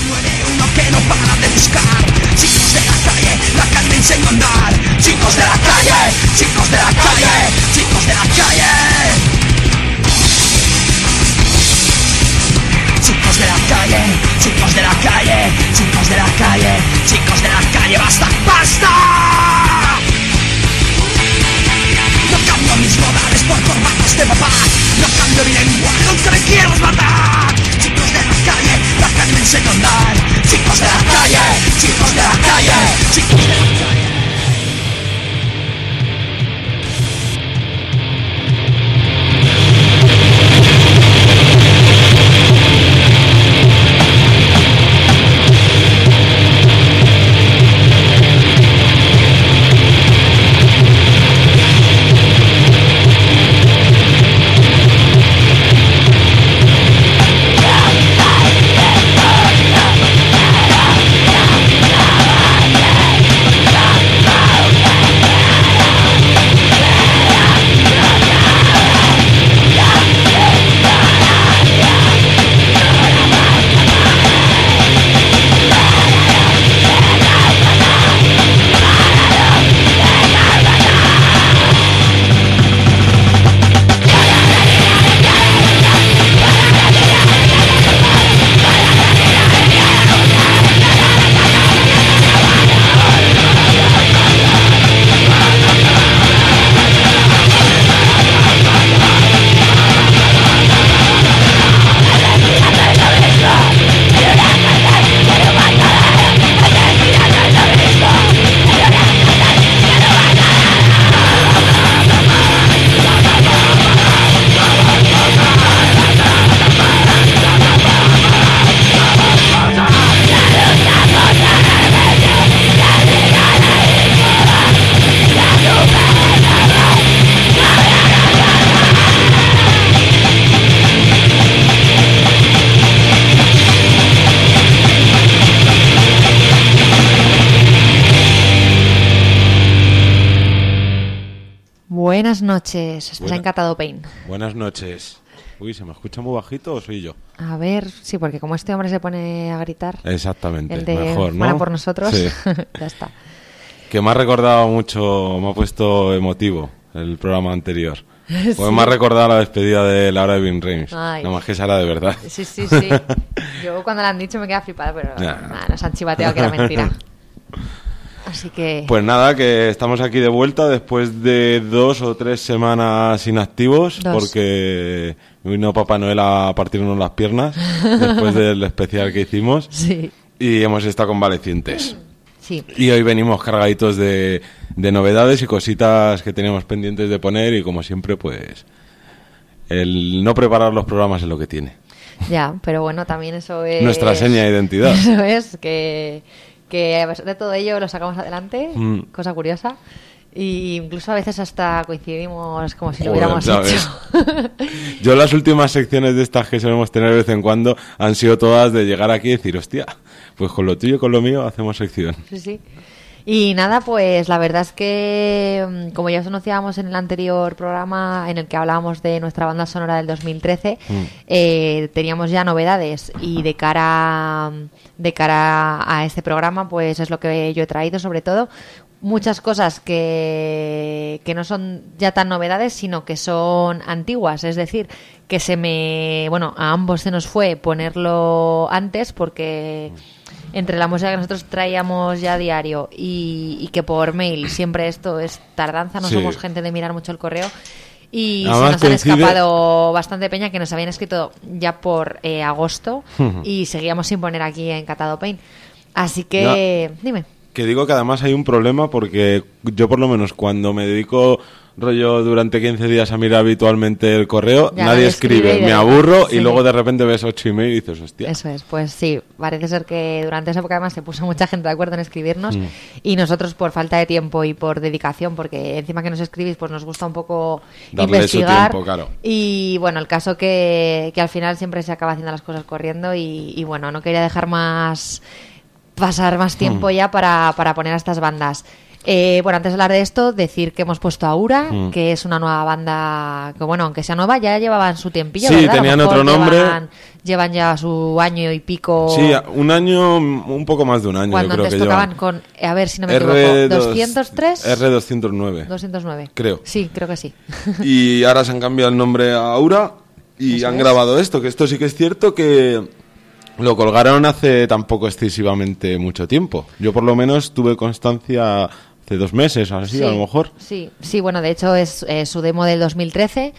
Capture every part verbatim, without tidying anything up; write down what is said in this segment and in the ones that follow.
nueve uno que no paran de buscar. Chicos de la calle, la calle me enseñó a andar. Chicos de la calle, chicos de la calle, chicos de la calle. Chicos de la calle, chicos de la calle, chicos de la calle, chicos de la calle, basta, basta. No cambio mis modales por corbatas de papá. No cambio mi lenguaje aunque me quieras matar. Chicos de la calle, la calle me enseñó a andar. Chicos de la calle, chicos de la calle, chicos de la calle. Buenas noches, estás Buena... en Catado Pain. Buenas noches. Uy, ¿se me escucha muy bajito o soy yo? A ver, sí, porque como este hombre se pone a gritar. Exactamente, el de mejor, ¿no? Fuera por nosotros, sí. Ya está. Que me ha recordado mucho, me ha puesto emotivo el programa anterior. Sí. Pues me ha recordado la despedida de Laura de Vin Reims. Nada más que esa era de verdad. Sí, sí, sí. Yo cuando la han dicho me queda flipada, pero nah. nada, nos han chivateado que era mentira. Así que... Pues nada, que estamos aquí de vuelta después de dos o tres semanas inactivos, dos. Porque vino Papá Noel a partirnos las piernas después del especial que hicimos. Sí. Y hemos estado convalecientes. Sí. Y hoy venimos cargaditos de, de novedades y cositas que teníamos pendientes de poner y como siempre, pues el no preparar los programas es lo que tiene. Ya, pero bueno, también eso es... nuestra seña de identidad. Eso es, que... que a pesar de todo ello lo sacamos adelante, mm. cosa curiosa, y incluso a veces hasta coincidimos como si Joder, lo hubiéramos hecho. Yo las últimas secciones de estas que solemos tener de vez en cuando han sido todas de llegar aquí y decir, hostia, pues con lo tuyo y con lo mío hacemos sección. Sí, sí. Y nada, pues la verdad es que, como ya os anunciábamos en el anterior programa en el que hablábamos de nuestra banda sonora del dos mil trece, mm. eh, teníamos ya novedades y de cara, de cara a este programa, pues es lo que yo he traído sobre todo. Muchas cosas que, que no son ya tan novedades, sino que son antiguas. Es decir, que se me... Bueno, a ambos se nos fue ponerlo antes porque... entre la música que nosotros traíamos ya a diario y, y que por mail siempre esto es tardanza, no sí. somos gente de mirar mucho el correo y Además se nos coincide... han escapado bastante peña que nos habían escrito ya por eh, agosto uh-huh. y seguíamos sin poner aquí en Catado Pain. Así que, no, dime. Que digo que además hay un problema porque yo por lo menos cuando me dedico... rollo durante quince días a mirar habitualmente el correo, ya nadie escribe, escribe me aburro sí. y luego de repente ves ocho emails y dices, hostia. Eso es, pues sí, parece ser que durante esa época además se puso mucha gente de acuerdo en escribirnos mm. y nosotros por falta de tiempo y por dedicación, porque encima que nos escribís pues nos gusta un poco Darle investigar tiempo, claro. Y bueno, el caso que, que al final siempre se acaba haciendo las cosas corriendo y, y bueno, no quería dejar más pasar más tiempo mm. ya para, para poner a estas bandas. Eh, bueno, antes de hablar de esto, decir que hemos puesto a Aura, mm. que es una nueva banda que, bueno, aunque sea nueva, ya llevaban su tiempillo, sí, ¿verdad? tenían otro nombre. Llevan, llevan ya su año y pico. Sí, un año, un poco más de un año, cuando yo creo antes que tocaban llevan. con, a ver si no me R equivoco, ¿doscientos tres? R doscientos nueve. doscientos nueve. Creo. Sí, creo que sí. Y ahora se han cambiado el nombre a Aura y Eso han es. grabado esto, que esto sí que es cierto que lo colgaron hace tampoco excesivamente mucho tiempo. Yo por lo menos tuve constancia hace dos meses, así sí, a lo mejor. Sí, sí, bueno, de hecho es, es su demo del dos mil trece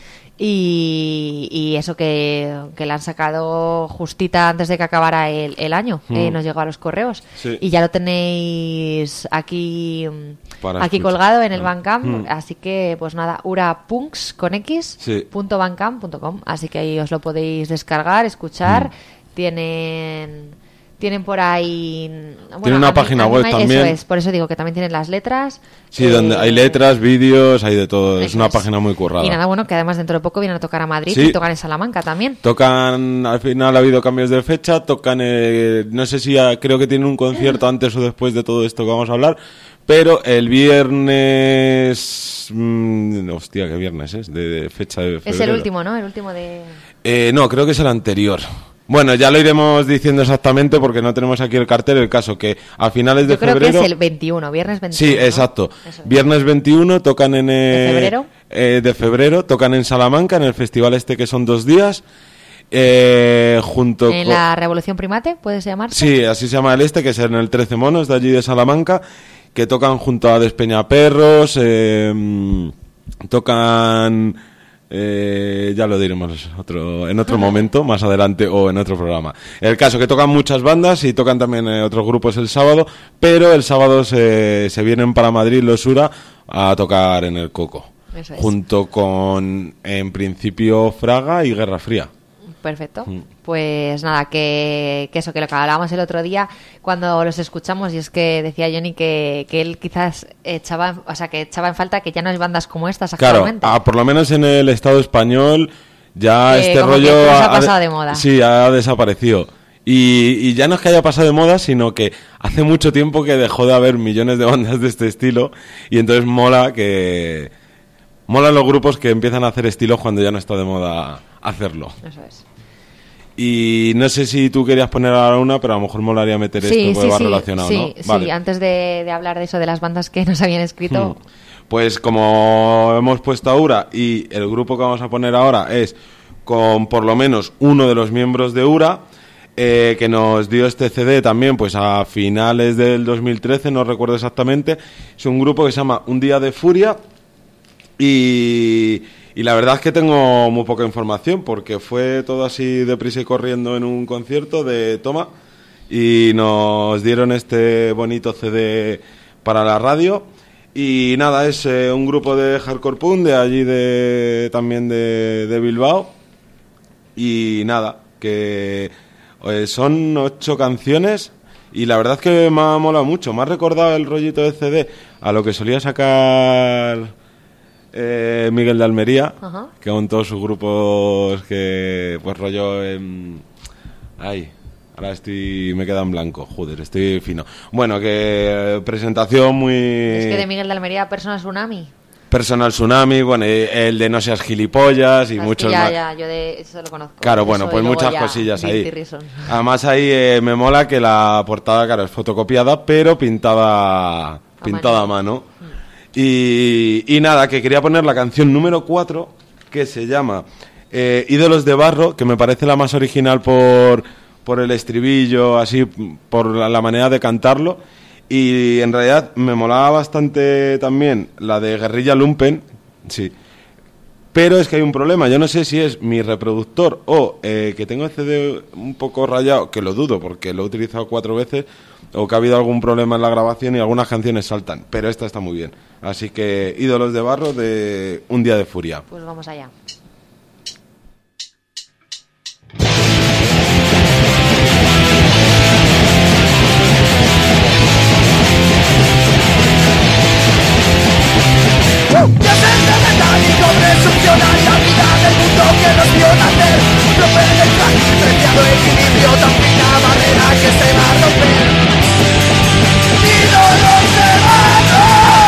y, y eso que, que la han sacado justita antes de que acabara el, el año. Mm. Eh, nos llegó a los correos. Sí. Y ya lo tenéis aquí, Para aquí colgado en el Bandcamp. Mm. Así que, pues nada, urapunks con x sí. punto bandcamp punto com. Así que ahí os lo podéis descargar, escuchar. Mm. Tienen tienen por ahí bueno, tiene una anima, página web anima, también. Eso es, por eso digo que también tienen las letras. Sí, eh, donde hay letras, vídeos, hay de todo. Es una es. página muy currada. Y nada, bueno, que además dentro de poco vienen a tocar a Madrid sí. y tocan en Salamanca también. Tocan, al final ha habido cambios de fecha, tocan, eh, no sé si ya, creo que tienen un concierto antes o después de todo esto que vamos a hablar, pero el viernes... Mmm, hostia, ¿qué viernes es? De, de fecha de febrero. Es el último, ¿no? El último de... Eh, no, creo que es el anterior. Bueno, ya lo iremos diciendo exactamente porque no tenemos aquí el cartel. El caso que a finales de Yo creo febrero... que es el veintiuno, viernes veintiuno. Sí, exacto. ¿No? Es. Viernes veintiuno tocan en... Eh, ¿De febrero? Eh, de febrero, tocan en Salamanca, en el festival este que son dos días. Eh, junto ¿En con... la Revolución Primate puede llamarse? Sí, así se llama el este, que es en el trece Monos de allí de Salamanca, que tocan junto a Despeñaperros, eh, tocan... Eh, ya lo diremos otro, en otro momento, más adelante o en otro programa. El caso que tocan muchas bandas y tocan también eh, otros grupos el sábado, pero el sábado se, se vienen para Madrid los Ura a tocar en el Coco. Eso es. Junto con, en principio, Fraga y Guerra Fría. Perfecto. Mm. Pues nada, que, que eso, que lo que hablábamos el otro día cuando los escuchamos, y es que decía Johnny que, que él quizás echaba, o sea, que echaba en falta que ya no hay bandas como estas actualmente. Claro, ah, por lo menos en el Estado español ya eh, este como rollo que ha, ha pasado de moda. Sí, ha desaparecido. Y, y ya no es que haya pasado de moda, sino que hace mucho tiempo que dejó de haber millones de bandas de este estilo y entonces mola que molan los grupos que empiezan a hacer estilos cuando ya no está de moda hacerlo. Eso es. Y no sé si tú querías poner ahora una, pero a lo mejor molaría meter sí, esto, porque sí, va sí, relacionado, sí, ¿no? Sí, vale. antes de, de hablar de eso, de las bandas que nos habían escrito. Hmm. Pues como hemos puesto a Ura y el grupo que vamos a poner ahora es con por lo menos uno de los miembros de Ura, eh, que nos dio este C D también pues a finales del dos mil trece, no recuerdo exactamente. Es un grupo que se llama Un Día de Furia y... Y la verdad es que tengo muy poca información porque fue todo así deprisa y corriendo en un concierto de Toma y nos dieron este bonito C D para la radio. Y nada, es eh, un grupo de hardcore punk de allí de también de, de Bilbao. Y nada, que eh, son ocho canciones y la verdad es que me ha molado mucho. Me ha recordado el rollito de C D a lo que solía sacar... Eh, Miguel de Almería, uh-huh. que con todos sus grupos que pues rollo en... ay, ahora estoy me queda en blanco, joder, estoy fino. Bueno, que presentación muy... Es que de Miguel de Almería, Personal Tsunami. Personal Tsunami, bueno, el de No Seas Gilipollas y Sabes muchos ya, más. Ya, yo de eso lo conozco. Claro, bueno, eso, pues muchas cosillas ahí. Además ahí eh, me mola que la portada, claro, es fotocopiada, pero pintada, a pintada mano. a mano. Mm. Y, y nada, que quería poner la canción número cuatro, que se llama eh, Ídolos de Barro, que me parece la más original por, por el estribillo, así, por la, la manera de cantarlo. Y en realidad me molaba bastante también la de Guerrilla Lumpen, sí. Pero es que hay un problema, yo no sé si es mi reproductor o eh, que tengo el C D un poco rayado, que lo dudo porque lo he utilizado cuatro veces, o que ha habido algún problema en la grabación y algunas canciones saltan, pero esta está muy bien. Así que Ídolos de Barro de Un Día de Furia. Pues vamos allá. Ya sé de metálico presumpcionar la vida del mundo que nos vio nacer. Romper el frágil, preciado equilibrio, tan fina barrera que se va a romper. Ídolos de barro.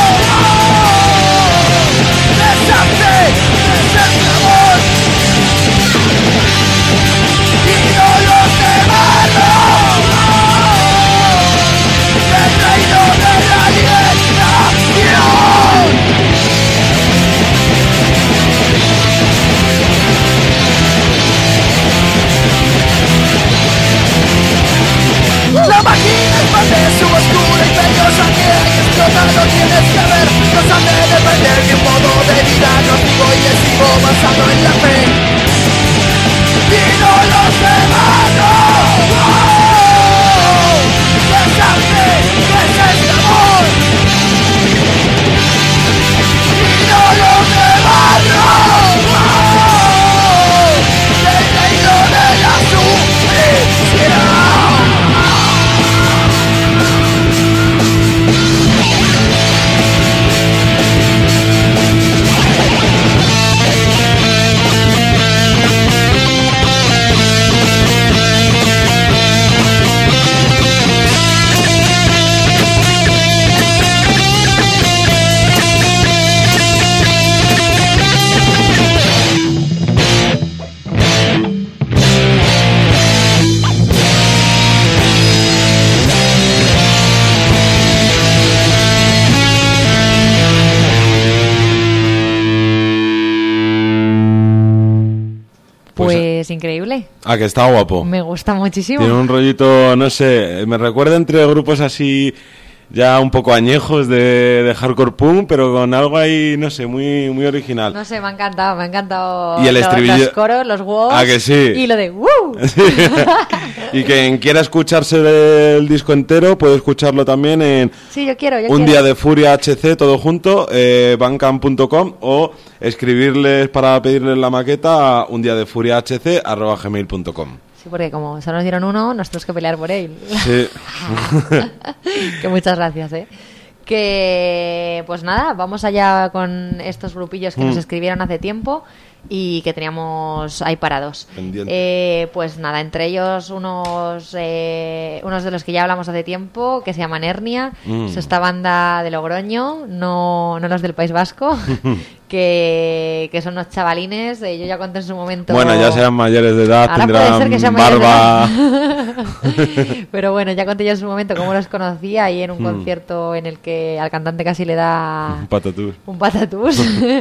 increíble. Ah, que está guapo. Me gusta muchísimo. Tiene un rollito, no sé, me recuerda entre grupos así ya un poco añejos de, de hardcore punk, pero con algo ahí, no sé, muy muy original. No sé, me ha encantado, me ha encantado y el lo, estribillo... los coros, los wows. Ah, que sí. Y lo de ¡woo! Sí. Y quien quiera escucharse del disco entero puede escucharlo también en sí, yo quiero, yo Un quiero. Día de Furia H C, todo junto, eh, bandcamp punto com, o escribirles para pedirles la maqueta a un día de furia h c arroba gmail punto com. Sí, porque como solo nos dieron uno, nos tenemos que pelear por él. Sí. Que muchas gracias, ¿eh? Que, pues nada, vamos allá con estos grupillos que mm. nos escribieron hace tiempo y que teníamos ahí parados. Eh, pues nada, entre ellos unos eh, unos de los que ya hablamos hace tiempo, que se llaman Hernia, mm. es esta banda de Logroño, no, no los del País Vasco, que, que son unos chavalines. Eh, yo ya conté en su momento... Bueno, ya sean mayores de edad, ahora tendrán puede ser que sean barba... Pero bueno, ya conté yo en su momento cómo los conocí ahí en un mm. concierto en el que al cantante casi le da... Un patatús. Un patatús.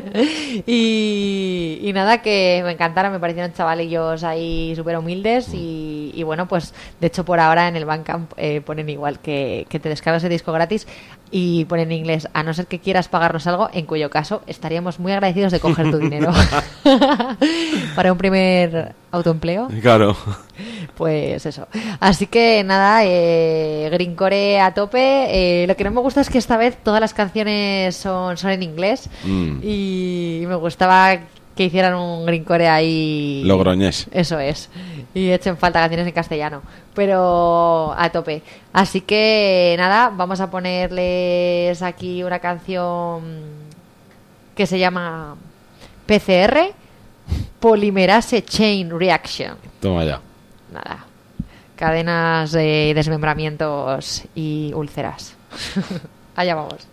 y... y Y nada, que me encantaron, me parecieron chavalillos ahí súper humildes y, y bueno, pues de hecho por ahora en el Bandcamp eh, ponen igual que, que te descargas el disco gratis y ponen en inglés, a no ser que quieras pagarnos algo, en cuyo caso estaríamos muy agradecidos de coger tu dinero. Para un primer autoempleo. Claro. Pues eso. Así que nada, eh, Greencore a tope. Eh, lo que no me gusta es que esta vez todas las canciones son, son en inglés mm. y me gustaba que hicieran un Greencore ahí logroñés. Eso es. Y echen falta canciones en castellano, pero a tope. Así que nada, vamos a ponerles aquí una canción que se llama P C R, Polymerase Chain Reaction. Toma ya. Nada. Cadenas de desmembramientos y úlceras. Allá vamos.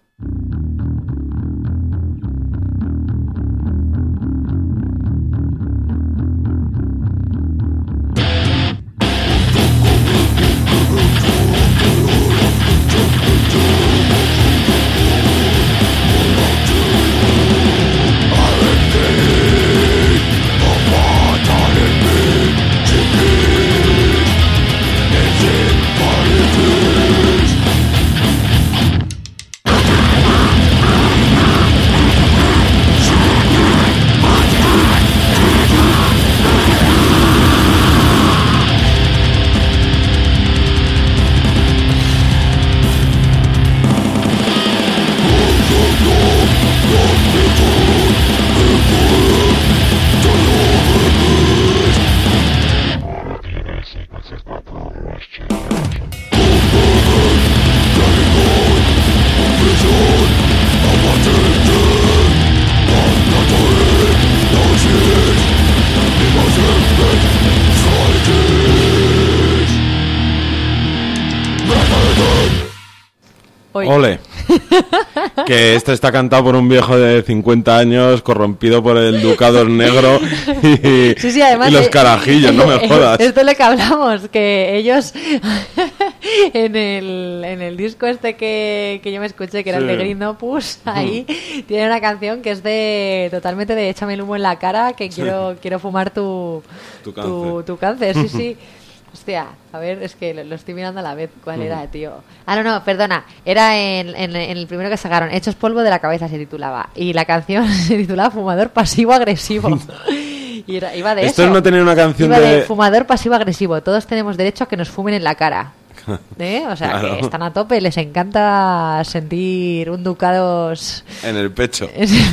Ole. Que este está cantado por un viejo de cincuenta años corrompido por el ducado negro y, sí, sí, además, y los carajillos, no me jodas. Esto es lo que hablamos, que ellos en el, en el disco este que, que yo me escuché, que era sí. el de Green Opus, ahí mm. tiene una canción que es de totalmente de échame el humo en la cara, que sí. quiero quiero fumar tu, tu cáncer. Tu, tu cáncer, sí, sí. Hostia, a ver, es que lo, lo estoy mirando a la vez. ¿Cuál mm. era, tío? Ah, no, no, perdona. Era en, en, en el primero que sacaron. Hechos polvo de la cabeza se titulaba. Y la canción se titulaba Fumador Pasivo-Agresivo. Y era, iba de Esto eso. no tenía una canción iba de... de fumador pasivo-agresivo. Todos tenemos derecho a que nos fumen en la cara. ¿Eh? O sea, claro. que están a tope. Les encanta sentir un ducados... en el pecho.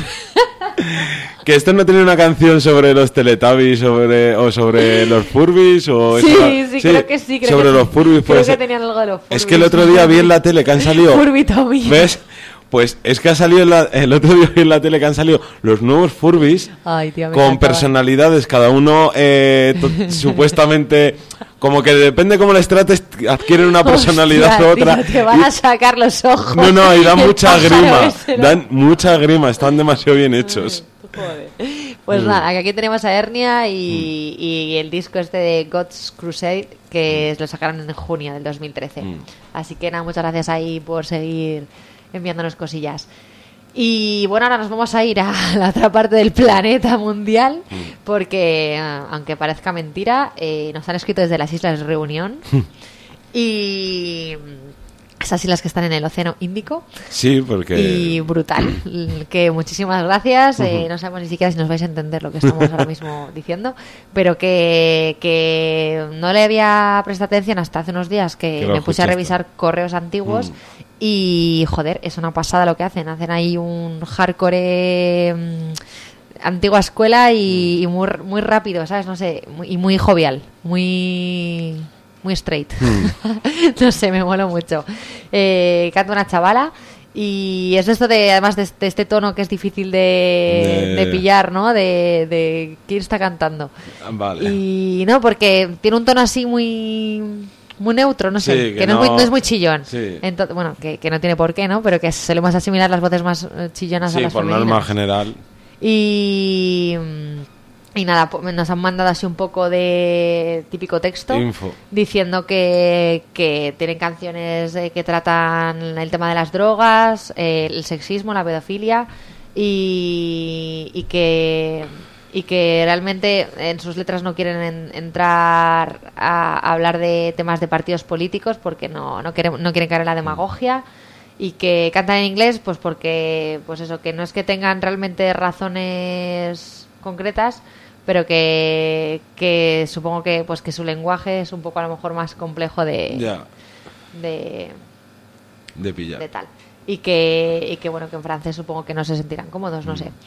Que esto no tiene una canción sobre los Teletubbies sobre, o sobre los Furbies o sí, esa... sí, sí, creo que sí. Creo sobre que los sí. Furbies. Creo pues, que tenían algo de los Furbies. Es que el otro día vi en la tele que han salido... Furbitomía. ¿Ves? Pues es que ha salido en la, el otro día vi en la tele que han salido los nuevos Furbies. Ay, tío, me con encantaba. Personalidades, cada uno eh, to- supuestamente... Como que depende cómo les trates, adquieren una personalidad Hostia, u otra. Tío, te van a sacar los ojos. No, no, y dan mucha grima. Ese, ¿no? Dan mucha grima, están demasiado bien hechos. Joder. Pues mm. nada, que aquí tenemos a Hernia y, mm. y el disco este de God's Crusade, que mm. lo sacaron en junio del dos mil trece. Mm. Así que nada, muchas gracias ahí por seguir enviándonos cosillas. Y bueno, ahora nos vamos a ir a la otra parte del planeta mundial, porque, aunque parezca mentira, eh, nos han escrito desde las Islas Reunión. Y esas islas que están en el Océano Índico. Sí, porque... Y brutal. Que muchísimas gracias. Eh, no sabemos ni siquiera si nos vais a entender lo que estamos ahora mismo diciendo, pero que, que no le había prestado atención hasta hace unos días que, que me puse a revisar correos antiguos. Mm. Y, joder, es una pasada lo que hacen. Hacen ahí un hardcore... Mmm, antigua escuela y, y muy, muy rápido, ¿sabes? No sé, muy, y muy jovial. Muy... muy straight. Mm. No sé, me mola mucho. Eh, canta una chavala y es esto de, además de, de este tono que es difícil de, de... de pillar, ¿no? De, de quién está cantando. Vale. Y no, porque tiene un tono así muy... muy neutro, no sé, sí, que, que no, no, es muy, no es muy chillón. Sí. Entonces, bueno, que, que no tiene por qué, ¿no? Pero que solemos asimilar las voces más chillonas sí, a las por femeninas. Norma general. Y... Y nada, nos han mandado así un poco de típico texto Info. Diciendo que, que tienen canciones eh, que tratan el tema de las drogas, eh, el sexismo, la pedofilia y, y que y que realmente en sus letras no quieren en, entrar a, a hablar de temas de partidos políticos porque no, no, quieren, no quieren caer en la demagogia. Y que cantan en inglés pues porque pues eso, que no es que tengan realmente razones concretas, pero que, que supongo que pues que su lenguaje es un poco a lo mejor más complejo de yeah. de de pillar de tal y que y que bueno, que en francés supongo que no se sentirán cómodos, no mm. sé.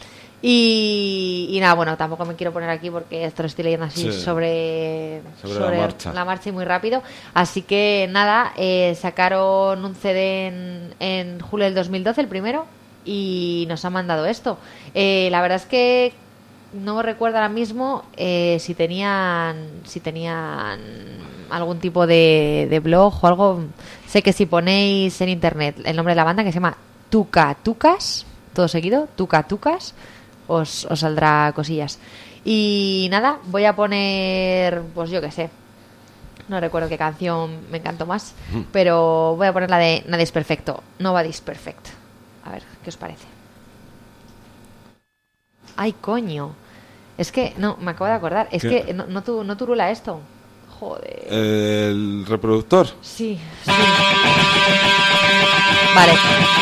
Y, y nada, bueno, tampoco me quiero poner aquí porque esto lo estoy leyendo así sí. sobre, sobre, sobre la, marcha. la marcha y muy rápido. Así que nada, eh, sacaron un C D en, en julio del dos mil doce, el primero, y nos han mandado esto. Eh, la verdad es que no me recuerdo ahora mismo eh, si tenían si tenían algún tipo de, de blog o algo. Sé que si ponéis en internet el nombre de la banda, que se llama Tuca Tucas, todo seguido, Tuca Tucas, os, os saldrá cosillas. Y nada, voy a poner, pues yo qué sé, no recuerdo qué canción me encantó más, pero voy a poner la de Nadie es perfecto, Nobody's Perfect. A ver, ¿qué os parece? Ay, coño. Es que, no, me acabo de acordar. Es ¿Qué? que no, no, tu, no turula esto. Joder. ¿El reproductor? Sí, sí. Vale.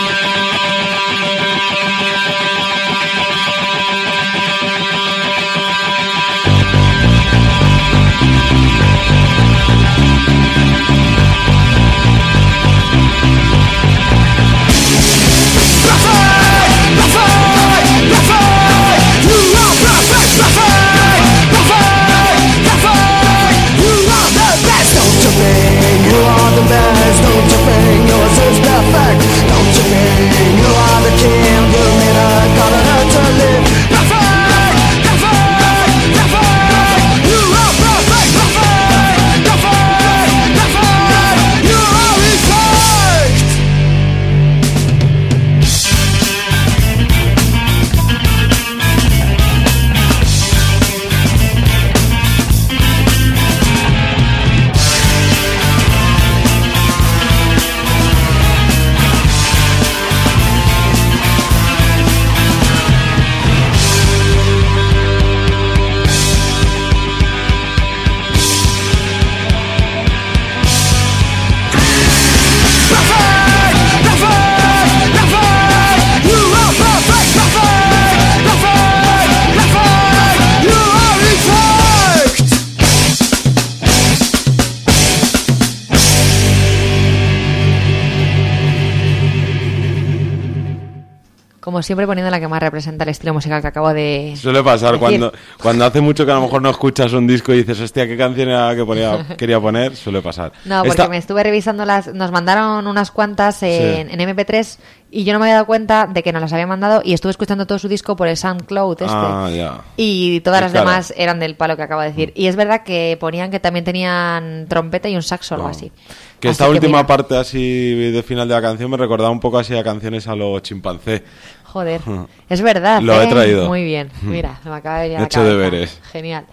Como siempre poniendo la que más representa el estilo musical que acabo de Suele pasar decir. cuando cuando hace mucho que a lo mejor no escuchas un disco y dices, hostia, ¿qué canción era que ponía, quería poner? Suele pasar. No, porque Esta... me estuve revisando las... Nos mandaron unas cuantas en, sí. en eme pe tres y yo no me había dado cuenta de que nos las había mandado y estuve escuchando todo su disco por el SoundCloud este. Ah, ya. Y todas sí, las claro. demás eran del palo que acabo de decir. Mm. Y es verdad que ponían que también tenían trompeta y un saxo o algo oh. así. Que así esta que última mira. parte así de final de la canción me recordaba un poco así a canciones a los chimpancé. Joder, es verdad. Lo ¿eh? he traído. Muy bien, mira, me acaba de venir a He la hecho cabeza. deberes. Genial.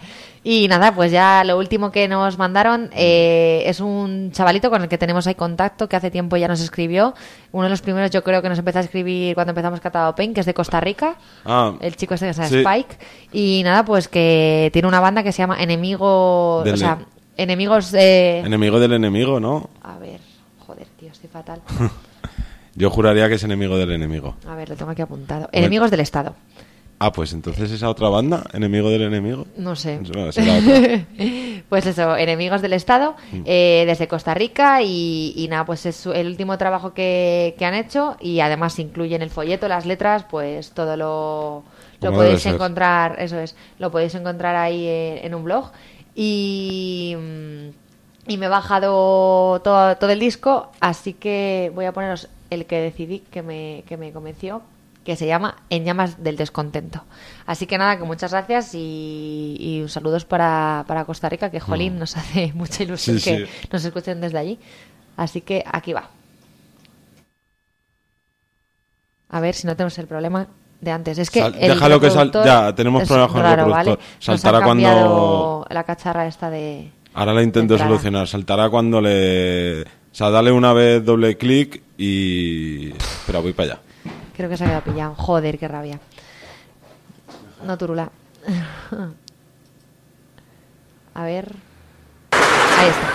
Y nada, pues ya lo último que nos mandaron eh, es un chavalito con el que tenemos ahí contacto, que hace tiempo ya nos escribió. Uno de los primeros yo creo que nos empezó a escribir cuando empezamos Catado Pain, que es de Costa Rica. Ah, el chico este que se llama sí. Spike. Y nada, pues que tiene una banda que se llama Enemigo... Del o sea, Enemigos de... Enemigo del enemigo, ¿no? A ver, joder, tío, estoy fatal. Yo juraría que es enemigo del enemigo. A ver, lo tengo aquí apuntado. Enemigos del Estado. Ah, pues entonces esa otra banda, Enemigo del Enemigo. No sé. No, será otra. Pues eso, Enemigos del Estado, eh, desde Costa Rica y, y nada, pues es el último trabajo que, que han hecho y además incluye en el folleto las letras, pues todo lo, lo podéis encontrar, eso es, lo podéis encontrar ahí en, en un blog y, y me he bajado todo, todo el disco, así que voy a poneros el que decidí que me, que me convenció, que se llama En llamas del descontento. Así que nada, que muchas gracias y, y saludos para, para Costa Rica, que jolín, mm. nos hace mucha ilusión sí, que sí. nos escuchen desde allí. Así que aquí va. A ver si no tenemos el problema de antes. Es que Sal, el déjalo que sal, ya tenemos problemas con el reproductor. ¿Vale? Saltará cuando la cacharra esta de... Ahora la intento solucionar. Saltará cuando le... O sea, dale una vez doble clic y... Espera, voy para allá. Creo que se ha quedado pillado. Joder, qué rabia. No, Turula. A ver. Ahí está.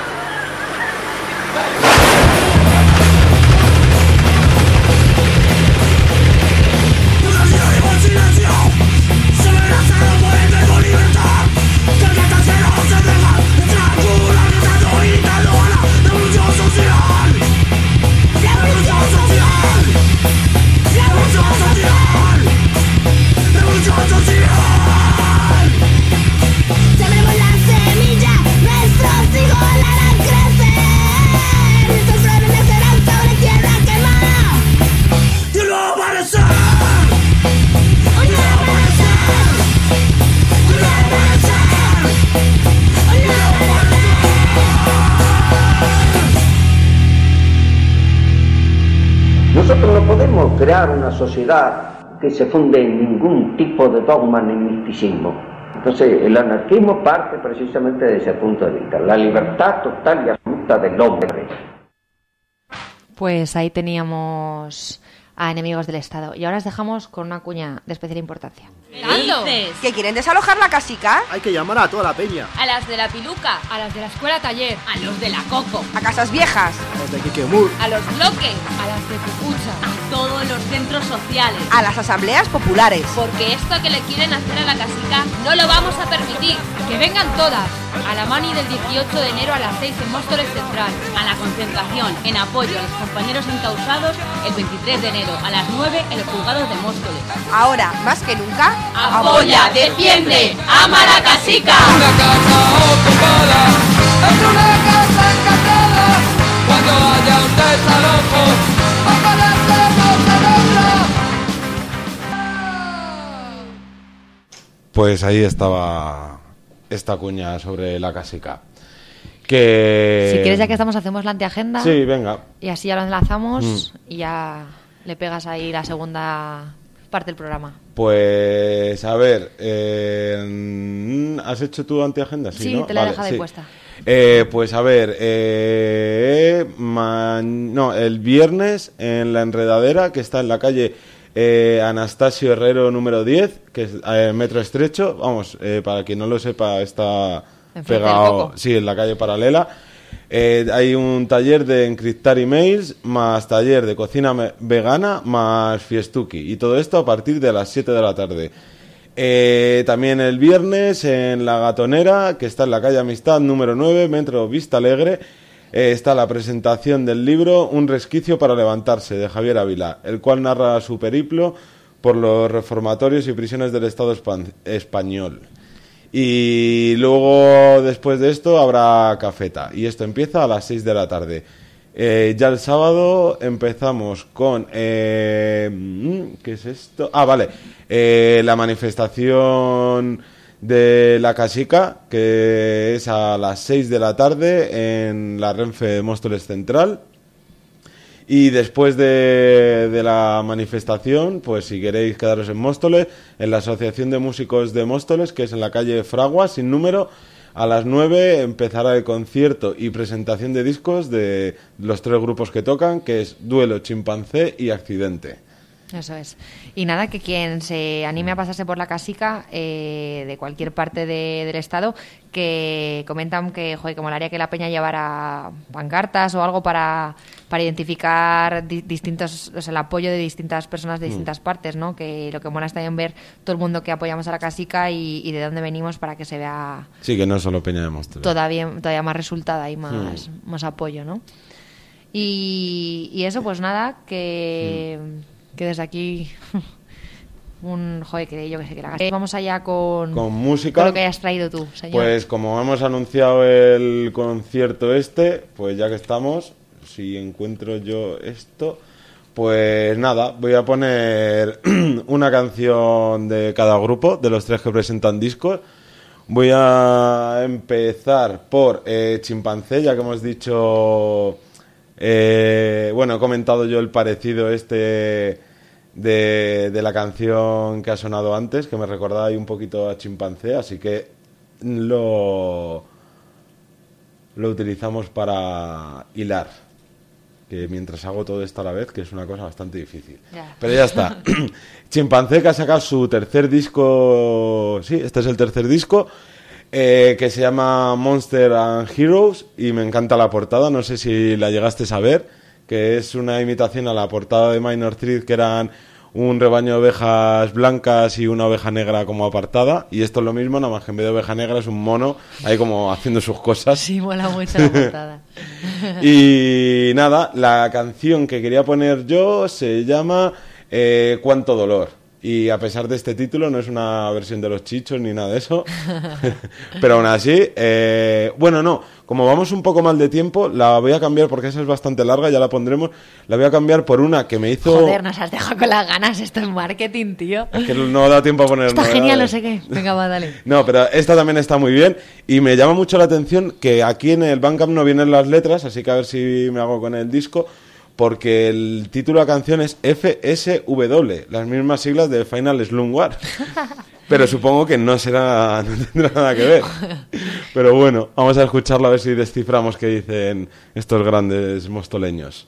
Sembremos la semilla, nuestros hijos la harán crecer. Nuestros jóvenes serán sobre tierra quemada. Y un nuevo amanecer, un nuevo amanecer, un nuevo amanecer, un nuevo amanecer. Nosotros no podemos crear una sociedad que se funde en ningún tipo de dogma ni misticismo. Entonces, el anarquismo parte precisamente de ese punto de vista, la libertad total y absoluta del hombre. Pues ahí teníamos a Enemigos del Estado. Y ahora os dejamos con una cuña de especial importancia. ¿Que quieren desalojar la casica? Hay que llamar a toda la peña. A las de la Piluca, a las de la Escuela Taller, a los de la Coco, a Casas Viejas, a los de Quiquemur, a los bloques, a las de Cucucha, a todos los centros sociales, a las asambleas populares. Porque esto que le quieren hacer a la casica no lo vamos a permitir. Que vengan todas. A la mani del dieciocho de enero a las seis en Móstoles Central. A la concentración en apoyo a los compañeros encausados el veintitrés de enero a las nueve en los juzgados de Móstoles. Ahora, más que nunca, apoya, defiende, ama la casica. Una casa ocupada es una casa encantada. Cuando haya un desalojo, aparecemos en otra. Pues ahí estaba esta cuña sobre la casica. Que... Si quieres, ya que estamos, hacemos la antiagenda. Sí, venga. Y así ya lo enlazamos mm. y ya le pegas ahí la segunda parte del programa. Pues, a ver, eh, ¿has hecho tu antiagenda? Sí, sí, ¿no? te la he vale, dejado sí. ahí puesta. Eh, pues a ver, eh, man, no, el viernes en La Enredadera, que está en la calle eh, Anastasio Herrero número diez, que es eh, Metro Estrecho, vamos, eh, para quien no lo sepa, está pegado, sí, en la calle paralela. Eh, hay un taller de encriptar emails, más taller de cocina me- vegana, más fiestuki, y todo esto a partir de las siete de la tarde. Eh, también el viernes en La Gatonera, que está en la calle Amistad número nueve, Metro Vista Alegre, eh, está la presentación del libro Un resquicio para levantarse, de Javier Ávila, el cual narra su periplo por los reformatorios y prisiones del Estado espan- español. Y luego, después de esto, habrá cafeta. Y esto empieza a las seis de la tarde. Eh, ya el sábado empezamos con... Eh, ¿Qué es esto? Ah, vale. Eh, la manifestación de la Casica, que es a las seis de la tarde en la Renfe de Móstoles Central. Y después de, de la manifestación, pues si queréis quedaros en Móstoles, en la Asociación de Músicos de Móstoles, que es en la calle Fraguas, sin número, a las nueve empezará el concierto y presentación de discos de los tres grupos que tocan, que es Duelo, Chimpancé y Accidente. Eso es. Y nada, que quien se anime a pasarse por la casica eh, de cualquier parte de, del estado, que comentan que, joder, como molaría que la peña llevara pancartas o algo para, para identificar di- distintos, o sea, el apoyo de distintas personas de distintas mm. partes, ¿no? Que lo que mola es también ver todo el mundo que apoyamos a la casica y, y de dónde venimos para que se vea... Sí, que no es solo Peña de Móstoles. Todavía, todavía más resultada y más, mm. más apoyo, ¿no? Y, y eso, pues nada, que... Mm. que desde aquí un joder que yo que sé que la vamos allá con con música, con lo que hayas traído tú, señor. Pues como hemos anunciado el concierto este, pues ya que estamos, si encuentro yo esto, pues nada, voy a poner una canción de cada grupo, de los tres que presentan discos. Voy a empezar por eh, Chimpancé, ya que hemos dicho... Eh, bueno, he comentado yo el parecido este de, de la canción que ha sonado antes, que me recordaba ahí un poquito a Chimpancé, así que lo, lo utilizamos para hilar, que mientras hago todo esto a la vez, que es una cosa bastante difícil. Yeah. Pero ya está. Chimpancé, que ha sacado su tercer disco, sí, este es el tercer disco, Eh, que se llama Monster and Heroes, y me encanta la portada, no sé si la llegaste a ver, que es una imitación a la portada de Minor Threat, que eran un rebaño de ovejas blancas y una oveja negra como apartada, y esto es lo mismo, nada más que en vez de oveja negra es un mono ahí como haciendo sus cosas. Sí, mola mucho la portada. Y nada, la canción que quería poner yo se llama eh, Cuánto dolor. Y a pesar de este título, no es una versión de los Chichos ni nada de eso. Pero aún así, eh, bueno, no, como vamos un poco mal de tiempo, la voy a cambiar porque esa es bastante larga, ya la pondremos. La voy a cambiar por una que me hizo... Joder, nos has dejado con las ganas, esto es marketing, tío. Es que no da tiempo a poner... Está genial, no sé qué. Venga, va, dale. No, pero esta también está muy bien y me llama mucho la atención que aquí en el Bandcamp no vienen las letras, así que a ver si me hago con el disco. Porque el título de la canción es F S W, las mismas siglas de Final Slum War. Pero supongo que no será, no tendrá nada que ver. Pero bueno, vamos a escucharlo a ver si desciframos qué dicen estos grandes mostoleños.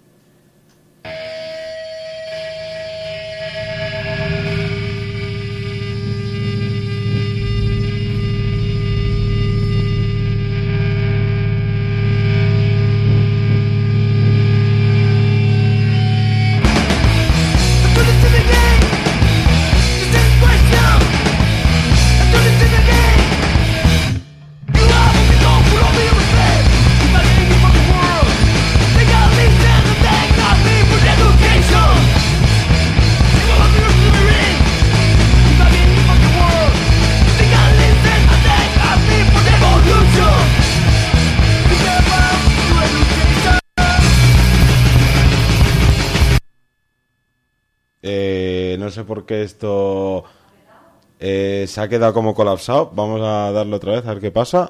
Eh, no sé por qué esto eh, se ha quedado como colapsado. Vamos a darle otra vez a ver qué pasa.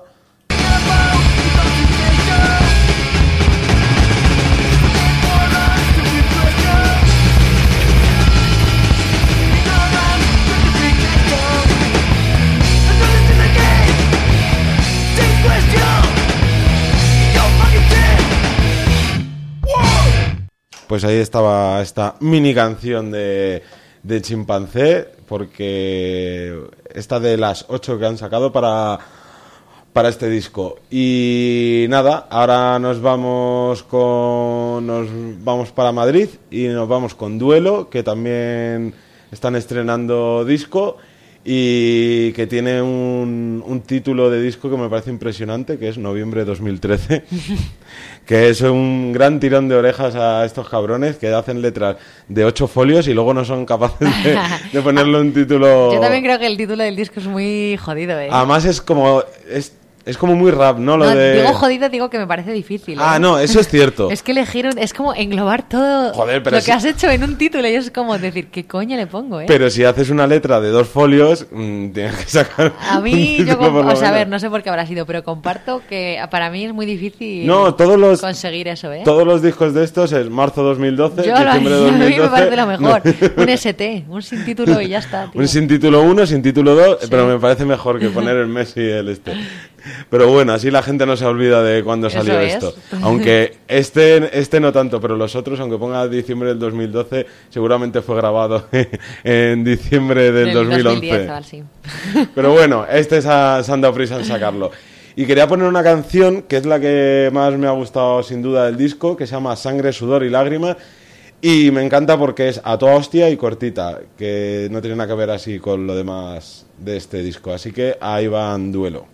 Pues ahí estaba esta mini canción de, de Chimpancé, porque esta de las ocho que han sacado para, para este disco. Y nada, ahora nos vamos con nos vamos para Madrid y nos vamos con Duelo, que también están estrenando disco y que tiene un, un título de disco que me parece impresionante, que es Noviembre dos mil trece, que es un gran tirón de orejas a estos cabrones que hacen letras de ocho folios y luego no son capaces de, de ponerle un título... Yo también creo que el título del disco es muy jodido, ¿eh? Además es como... es es como muy rap, ¿no? Lo no, de... Digo jodido, digo que me parece difícil. ¿eh? Ah, no, eso es cierto. Es que elegir un, es como englobar todo Joder, pero lo si... que has hecho en un título y es como decir, ¿qué coño le pongo, eh? Pero si haces una letra de dos folios, mmm, tienes que sacar A mí, un yo, título por o lo sea, a menos. ver, no sé por qué habrá sido, pero comparto que para mí es muy difícil no, todos los, conseguir eso, ¿eh? Todos los discos de estos es marzo dos mil doce, Yo diciembre lo, dos mil doce. A mí me parece lo mejor. No. Un S T, un sin título y ya está, tío. Un sin título uno, sin título dos, Sí. pero me parece mejor que poner el mes y el este. Pero bueno, así la gente no se olvida de cuándo Eso salió es. esto. Aunque este, este no tanto, pero los otros, aunque ponga diciembre del dos mil doce, seguramente fue grabado en diciembre del, Del dos mil once. dos mil diez, igual, sí. Pero bueno, este es a, se han dado prisa en sacarlo. Y quería poner una canción que es la que más me ha gustado sin duda del disco, que se llama Sangre, Sudor y Lágrima. Y me encanta porque es a toda hostia y cortita, que no tiene nada que ver así con lo demás de este disco. Así que ahí van Duelo.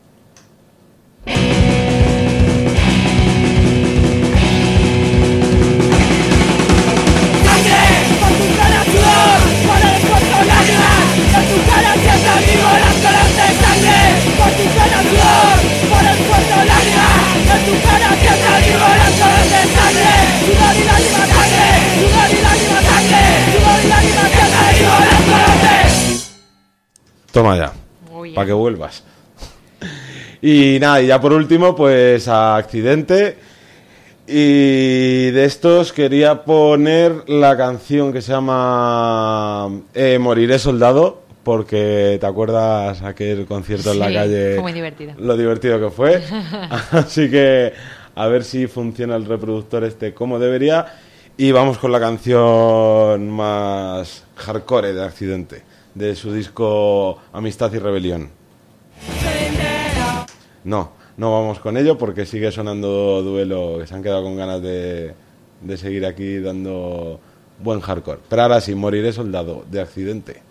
Toma ya, para que vuelvas. Y nada, y ya por último, pues a Accidente. Y de estos quería poner la canción que se llama eh, Moriré Soldado, porque te acuerdas aquel concierto en la Sí, calle. fue muy divertido. Lo divertido que fue. Así que a ver si funciona el reproductor este como debería. Y vamos con la canción más hardcore de Accidente, de su disco Amistad y Rebelión. No, no vamos con ello porque sigue sonando Duelo, que se han quedado con ganas de, de seguir aquí dando buen hardcore. Pero ahora sí, Moriré Soldado, de Accidente.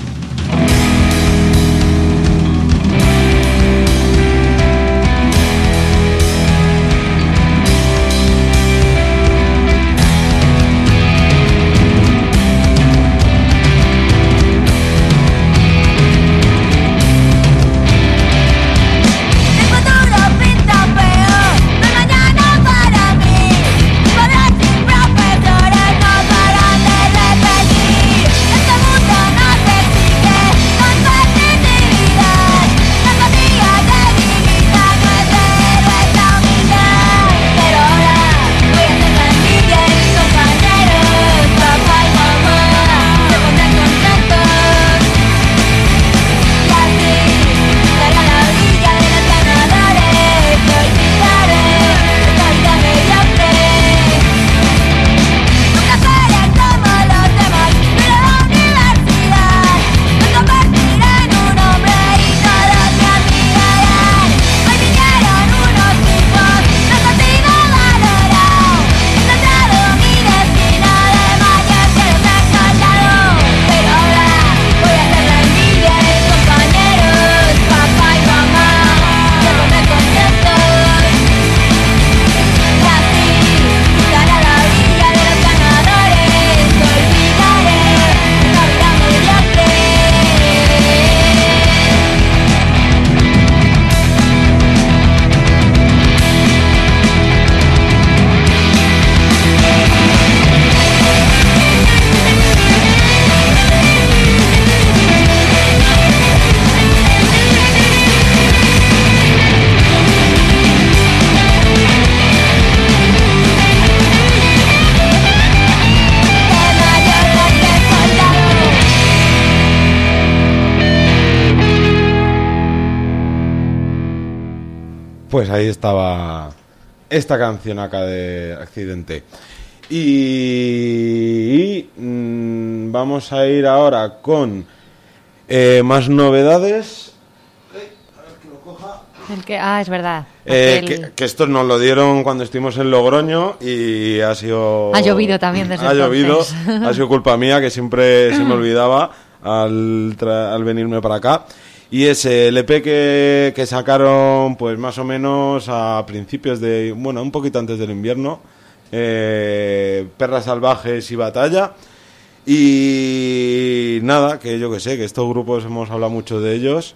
Pues ahí estaba esta canción acá de Accidente. Y, y mmm, vamos a ir ahora con eh, más novedades. El que, ah, es verdad. Eh, Aquel... que, que estos nos lo dieron cuando estuvimos en Logroño y ha sido... Ha llovido también desde Ha llovido, entonces. ha sido culpa mía, que siempre se me olvidaba al, tra- al venirme para acá. Y ese L P que, que sacaron pues más o menos a principios de... Bueno, un poquito antes del invierno. Eh, Perras Salvajes y Batalla. Y nada, que yo que sé, que estos grupos hemos hablado mucho de ellos.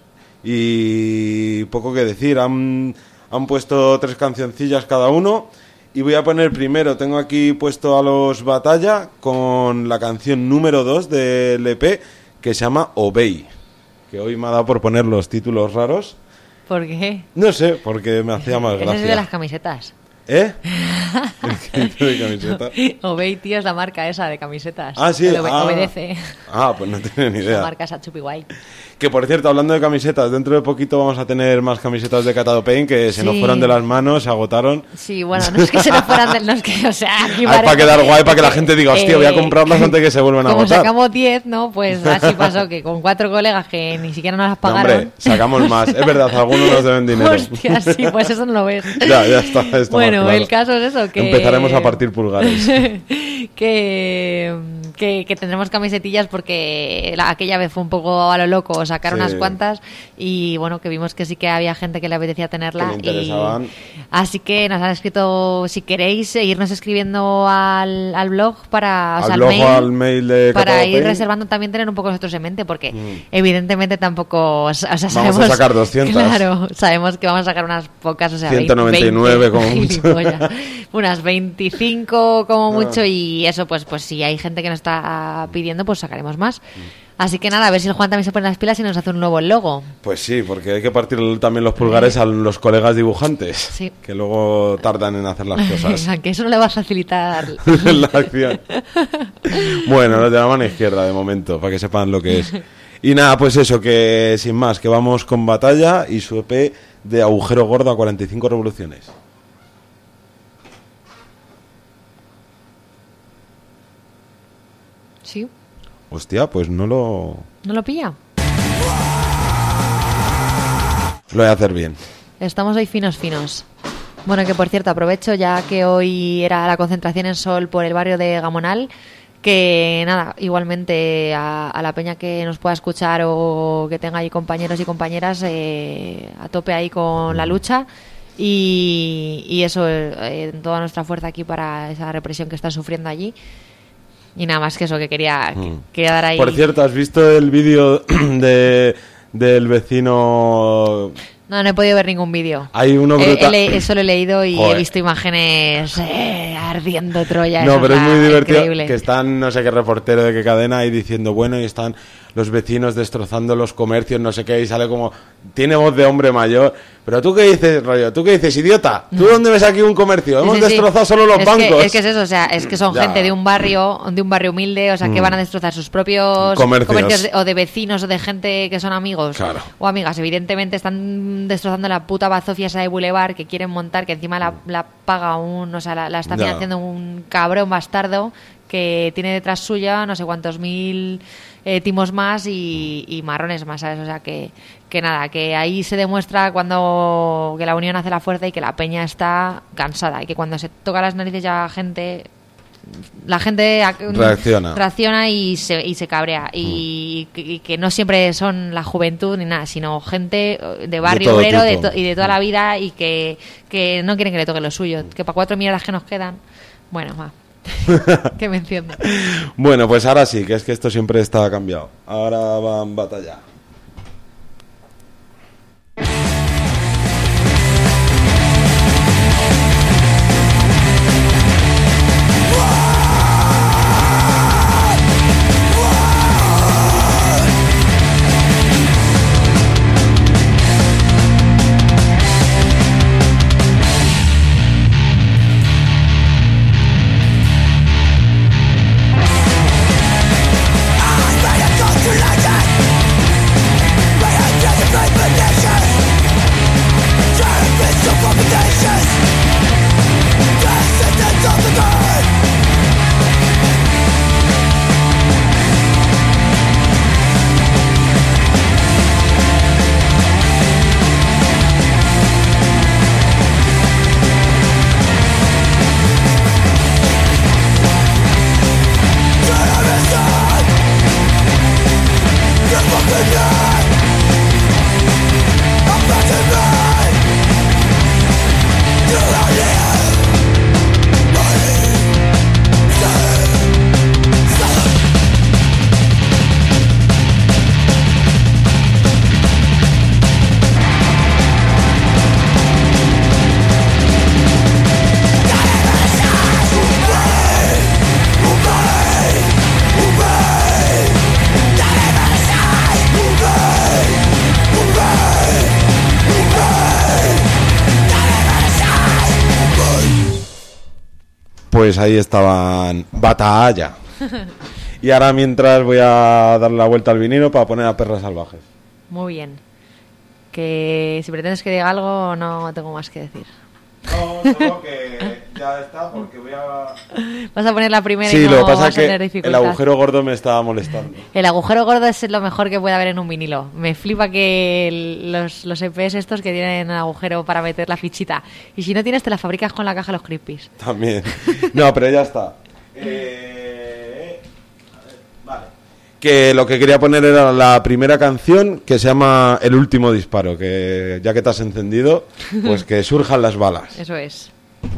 y poco que decir. Han, han puesto tres cancioncillas cada uno y voy a poner primero, tengo aquí puesto a los Batalla con la canción número dos del E P que se llama Obey, que hoy me ha dado por poner los títulos raros. ¿Por qué? No sé, porque me hacía más gracia. Ese es de las camisetas. ¿Eh? ¿El tipo de camiseta? Obey, tío, es la marca esa de camisetas. Ah, sí. Obe- ah. Obedece. Ah, pues no tenía ni idea. La marca esa chupi guay. Que por cierto, hablando de camisetas, dentro de poquito vamos a tener más camisetas de Catado Pain que se Sí. nos fueron de las manos, se agotaron. Sí, bueno, no es que se nos fueran del... No es que, o sea... aquí Ah, parece- para quedar guay, para que la gente diga, hostia, voy a Eh, comprarlas antes que se vuelvan a Como agotar. sacamos diez, ¿no? Pues así pasó, que con cuatro colegas que ni siquiera nos las No, pagaron... hombre, sacamos más. Es verdad, algunos nos deben dinero. Hostia, sí, pues eso no lo ves. Ya, ya está. esto Bueno, más claro. el caso es eso, que... Empezaremos a partir pulgares. que, que, que tendremos camisetillas porque la- aquella vez fue un poco a lo loco sacar Sí. unas cuantas y bueno, que vimos que sí que había gente que le apetecía tenerla. Que le interesaban. Y, así que nos han escrito, si queréis, irnos escribiendo al, al blog para... o Al sea, blog al o al mail de para Catado ir Pain. reservando también, tener un poco nosotros en mente, porque Mm. evidentemente tampoco, o sea, Vamos a sabemos, sacar doscientas. Claro, sabemos que vamos a sacar unas pocas, o sea, ciento noventa y nueve veinte, como mucho. gilipollas. Unas veinticinco como Ah. mucho, y eso pues pues si hay gente que nos está pidiendo, pues sacaremos más. Así que nada, a ver si el Juan también se pone las pilas y nos hace un nuevo logo. Pues sí, porque hay que partir también los pulgares a los colegas dibujantes, Sí. que luego tardan en hacer las cosas. Aunque eso no le va a facilitar. La acción. Bueno, los de la mano izquierda de momento, para que sepan lo que es. Y nada, pues eso, que sin más, que vamos con Batalla y su E P de Agujero Gordo a cuarenta y cinco revoluciones. Sí, Hostia, pues no lo... ¿no lo pilla? Lo voy a hacer bien. Estamos hoy finos, finos. Bueno, que por cierto, aprovecho ya que hoy era la concentración en Sol por el barrio de Gamonal, que nada, igualmente a, a la peña que nos pueda escuchar o que tenga ahí compañeros y compañeras, eh, a tope ahí con la lucha y, y eso, eh, toda nuestra fuerza aquí para esa represión que están sufriendo allí. Y nada más que eso, que quería, que- Mm. quería dar ahí... Por cierto, ¿has visto el vídeo de del vecino? No, no he podido ver ningún vídeo. Hay uno He- he brutal. le- Eso lo he leído y Joder. he visto imágenes eh, ardiendo Troya. No, eso, pero o es sea, muy divertido increíble. que están, no sé qué reportero de qué cadena ahí diciendo, bueno, y están los vecinos destrozando los comercios, no sé qué, y sale como, tiene voz de hombre mayor, pero tú qué dices, rollo, tú qué dices, idiota, ¿tú dónde ves aquí un comercio? Hemos Sí, sí, sí. destrozado solo los es bancos. Que, es que es eso, o sea, es que son Ya. gente de un barrio, de un barrio humilde, o sea, que Mm. van a destrozar sus propios Comercios. de- o de vecinos o de gente que son amigos Claro. o amigas. Evidentemente están destrozando la puta bazofia esa de Boulevard que quieren montar, que encima la, la paga un, o sea, la, la está Ya. financiando un cabrón bastardo que tiene detrás suya no sé cuántos mil eh, timos más y, y marrones más, ¿sabes? O sea, que, que nada, que ahí se demuestra cuando que la unión hace la fuerza y que la peña está cansada y que cuando se toca las narices ya gente... La gente ac- Reacciona. reacciona y se, y se cabrea. Y, que- y que no siempre son la juventud ni nada, sino gente eh, de barrio todo obrero de tipo. to- y de toda la vida y que, que no quieren que le toque lo suyo. Que para cuatro mierdas que nos quedan, bueno, va. Que me enciendo. Bueno, pues ahora sí, que es que esto siempre está cambiado. Ahora van Batalla. I made a calculation. pues ahí estaban Batalla. Y ahora mientras voy a dar la vuelta al vinilo para poner a Perras Salvajes. Muy bien. Que si pretendes que diga algo, no tengo más que decir. No, solo que ya está, porque voy a... Vas a poner la primera sí, y no lo que pasa vas es a que tener dificultad. el agujero gordo me estaba molestando. El agujero gordo es lo mejor que puede haber en un vinilo. Me flipa que el- los, los E P S estos que tienen agujero para meter la fichita. Y si no tienes, te la fabricas con la caja de los Crispies. También. No, pero ya está. Eh, vale. Que lo que quería poner era la primera canción, que se llama El último disparo, que ya que te has encendido, pues que surjan las balas. Eso es.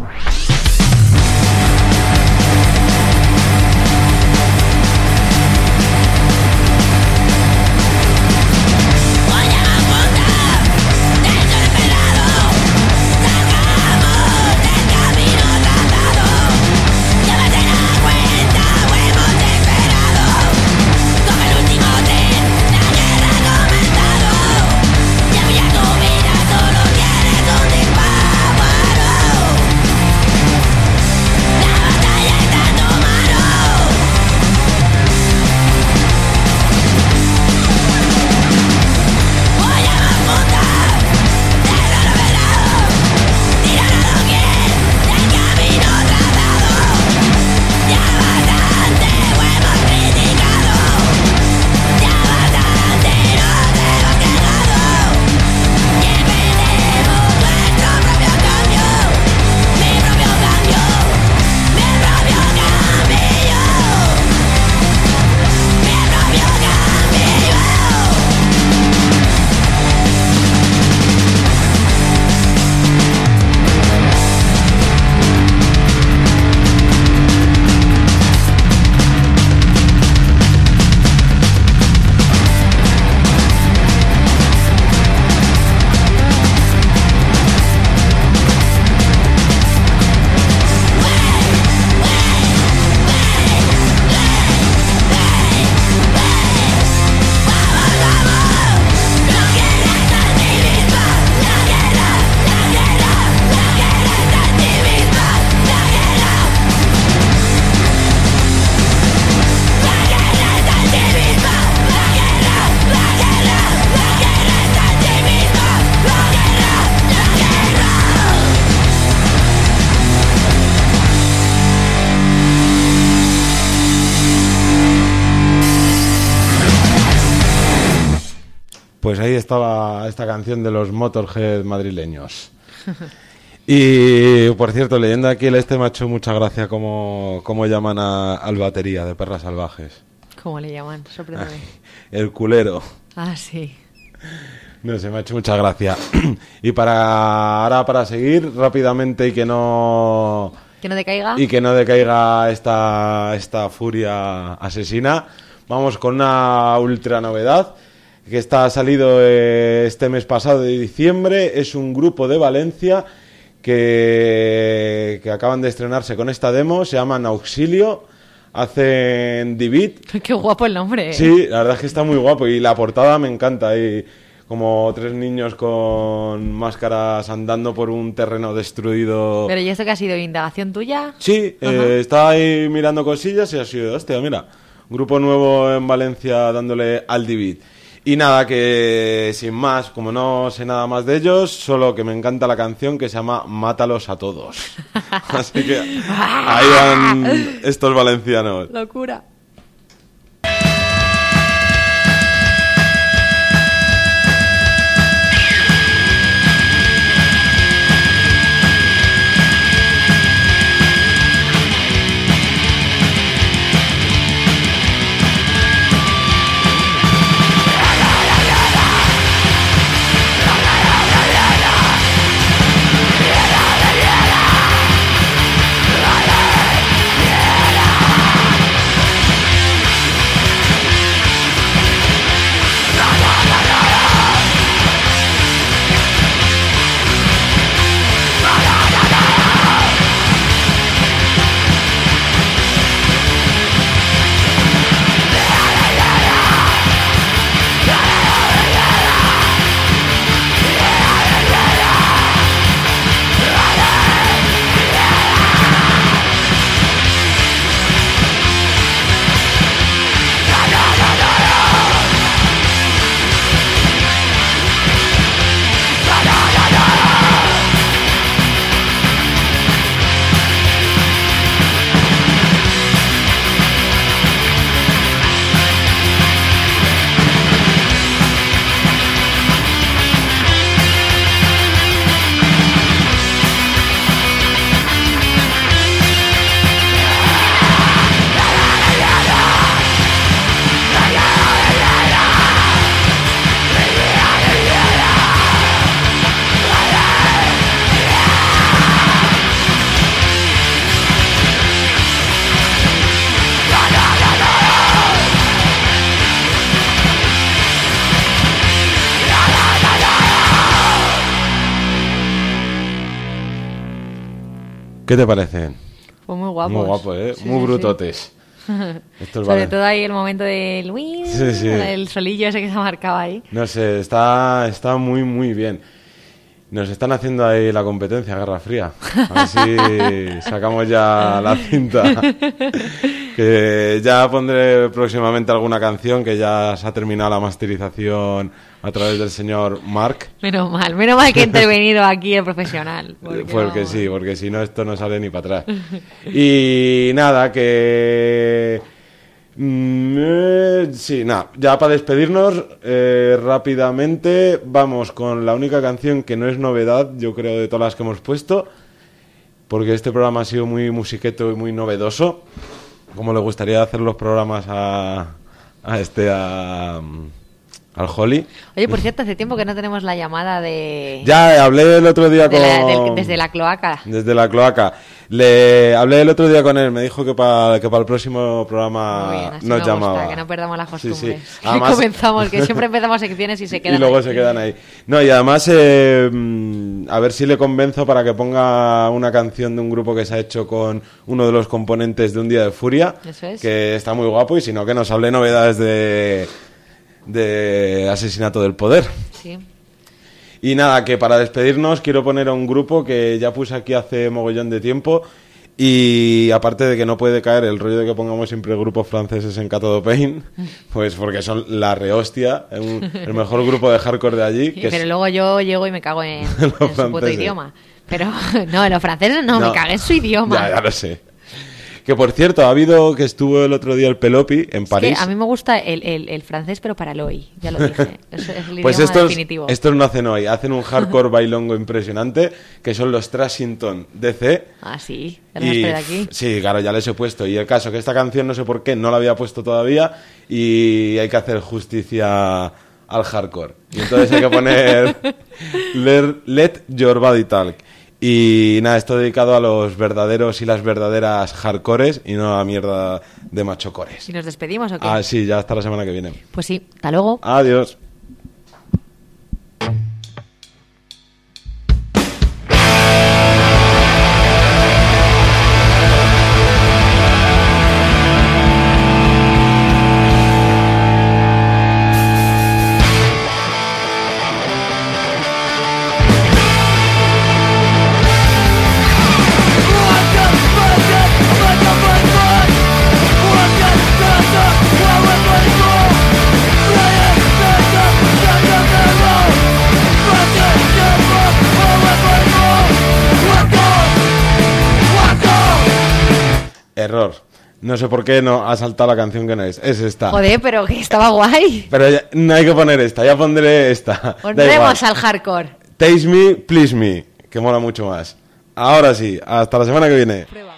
Pues ahí estaba esta canción de los Motorhead madrileños. Y, por cierto, leyendo aquí el este me ha hecho mucha gracia cómo, cómo llaman a, al batería de Perras Salvajes. ¿Cómo le llaman? Sorpréndeme. El culero. Ah, sí. No sé, me ha hecho mucha gracia. Y para ahora para seguir rápidamente y que no... ¿Que no te caiga? Y que no decaiga esta, esta furia asesina, vamos con una ultra novedad que está ha salido eh, este mes pasado de diciembre. Es un grupo de Valencia que, que acaban de estrenarse con esta demo, se llaman Auxilio, hacen D-Beat. Qué guapo el nombre. Sí, la verdad es que está muy guapo y la portada me encanta. Y como tres niños con máscaras andando por un terreno destruido. ¿Pero y esto que ha sido? ¿Indagación tuya? Sí, eh, estaba ahí mirando cosillas y ha sido, hostia, mira, grupo nuevo en Valencia dándole al D-Beat. Y nada, que sin más, como no sé nada más de ellos, solo que me encanta la canción que se llama Mátalos a todos. Así que ahí van estos valencianos. Locura. Yeah. ¿Qué te parecen? Pues muy guapos. Muy guapos, ¿eh? Sí, muy sí, brutotes. sí. Estos Sobre valen. todo ahí el momento del win, Sí, sí. el solillo ese que se marcaba ahí. No sé, está, está muy, muy bien. Nos están haciendo ahí la competencia, Guerra Fría. A ver si sacamos ya la cinta. Que ya pondré próximamente alguna canción, que ya se ha terminado la masterización a través del señor Mark. Menos mal, menos mal que ha intervenido aquí el profesional. Porque no... sí, porque si no esto no sale ni para atrás. Y nada, que... Mm, eh, sí, nada, ya para despedirnos eh, rápidamente vamos con la única canción que no es novedad, yo creo, de todas las que hemos puesto, porque este programa ha sido muy musiqueto y muy novedoso, como le gustaría hacer los programas a, a este, a, al Holly. Oye, por cierto, hace tiempo que no tenemos la llamada de... Ya hablé el otro día de con... la, del, desde la cloaca. Desde la cloaca. Le hablé el otro día con él, me dijo que para que para el próximo programa Muy bien, así nos me llamaba. Gusta, que no perdamos las costumbres. Sí, sí. Que Además... comenzamos, que siempre empezamos secciones y se quedan y luego ahí. se quedan ahí. No, y además, eh, a ver si le convenzo para que ponga una canción de un grupo que se ha hecho con uno de los componentes de Un Día de Furia. Eso es. Que está muy guapo, y si no, que nos hable novedades de, de Asesinato del Poder. Sí. Y nada, que para despedirnos quiero poner a un grupo que ya puse aquí hace mogollón de tiempo, y aparte de que no puede caer el rollo de que pongamos siempre grupos franceses en Catodo Pain, pues porque son la rehostia, un, el mejor grupo de hardcore de allí. Que Pero es... luego yo llego y me cago en, en su puto idioma. Pero no, los franceses no, no, me cagué en su idioma. Ya, ya lo sé. Que por cierto, ha habido que estuvo el otro día el Pelopi en es París. Que a mí me gusta el, el, el francés, pero para el hoy, ya lo dije. Es, es el pues idioma estos, definitivo. estos no hacen hoy, hacen un hardcore bailongo impresionante, que son los Trashington D C. Ah, sí, ya los de aquí. Sí, claro, ya les he puesto. Y el caso que esta canción no sé por qué no la había puesto todavía, y hay que hacer justicia al hardcore. Y entonces hay que poner Let, let Your Body Talk. Y nada, esto dedicado a los verdaderos y las verdaderas hardcores, y no a la mierda de machocores. ¿Y nos despedimos o qué? Ah, sí, ya hasta la semana que viene. Pues sí, hasta luego. Adiós. Error. No sé por qué no ha saltado la canción que no es. Es esta. Joder, pero que estaba guay. Pero ya, no hay que poner esta, ya pondré esta. Pondremos al hardcore. Taste Me, Please Me, que mola mucho más. Ahora sí, hasta la semana que viene. Prueba.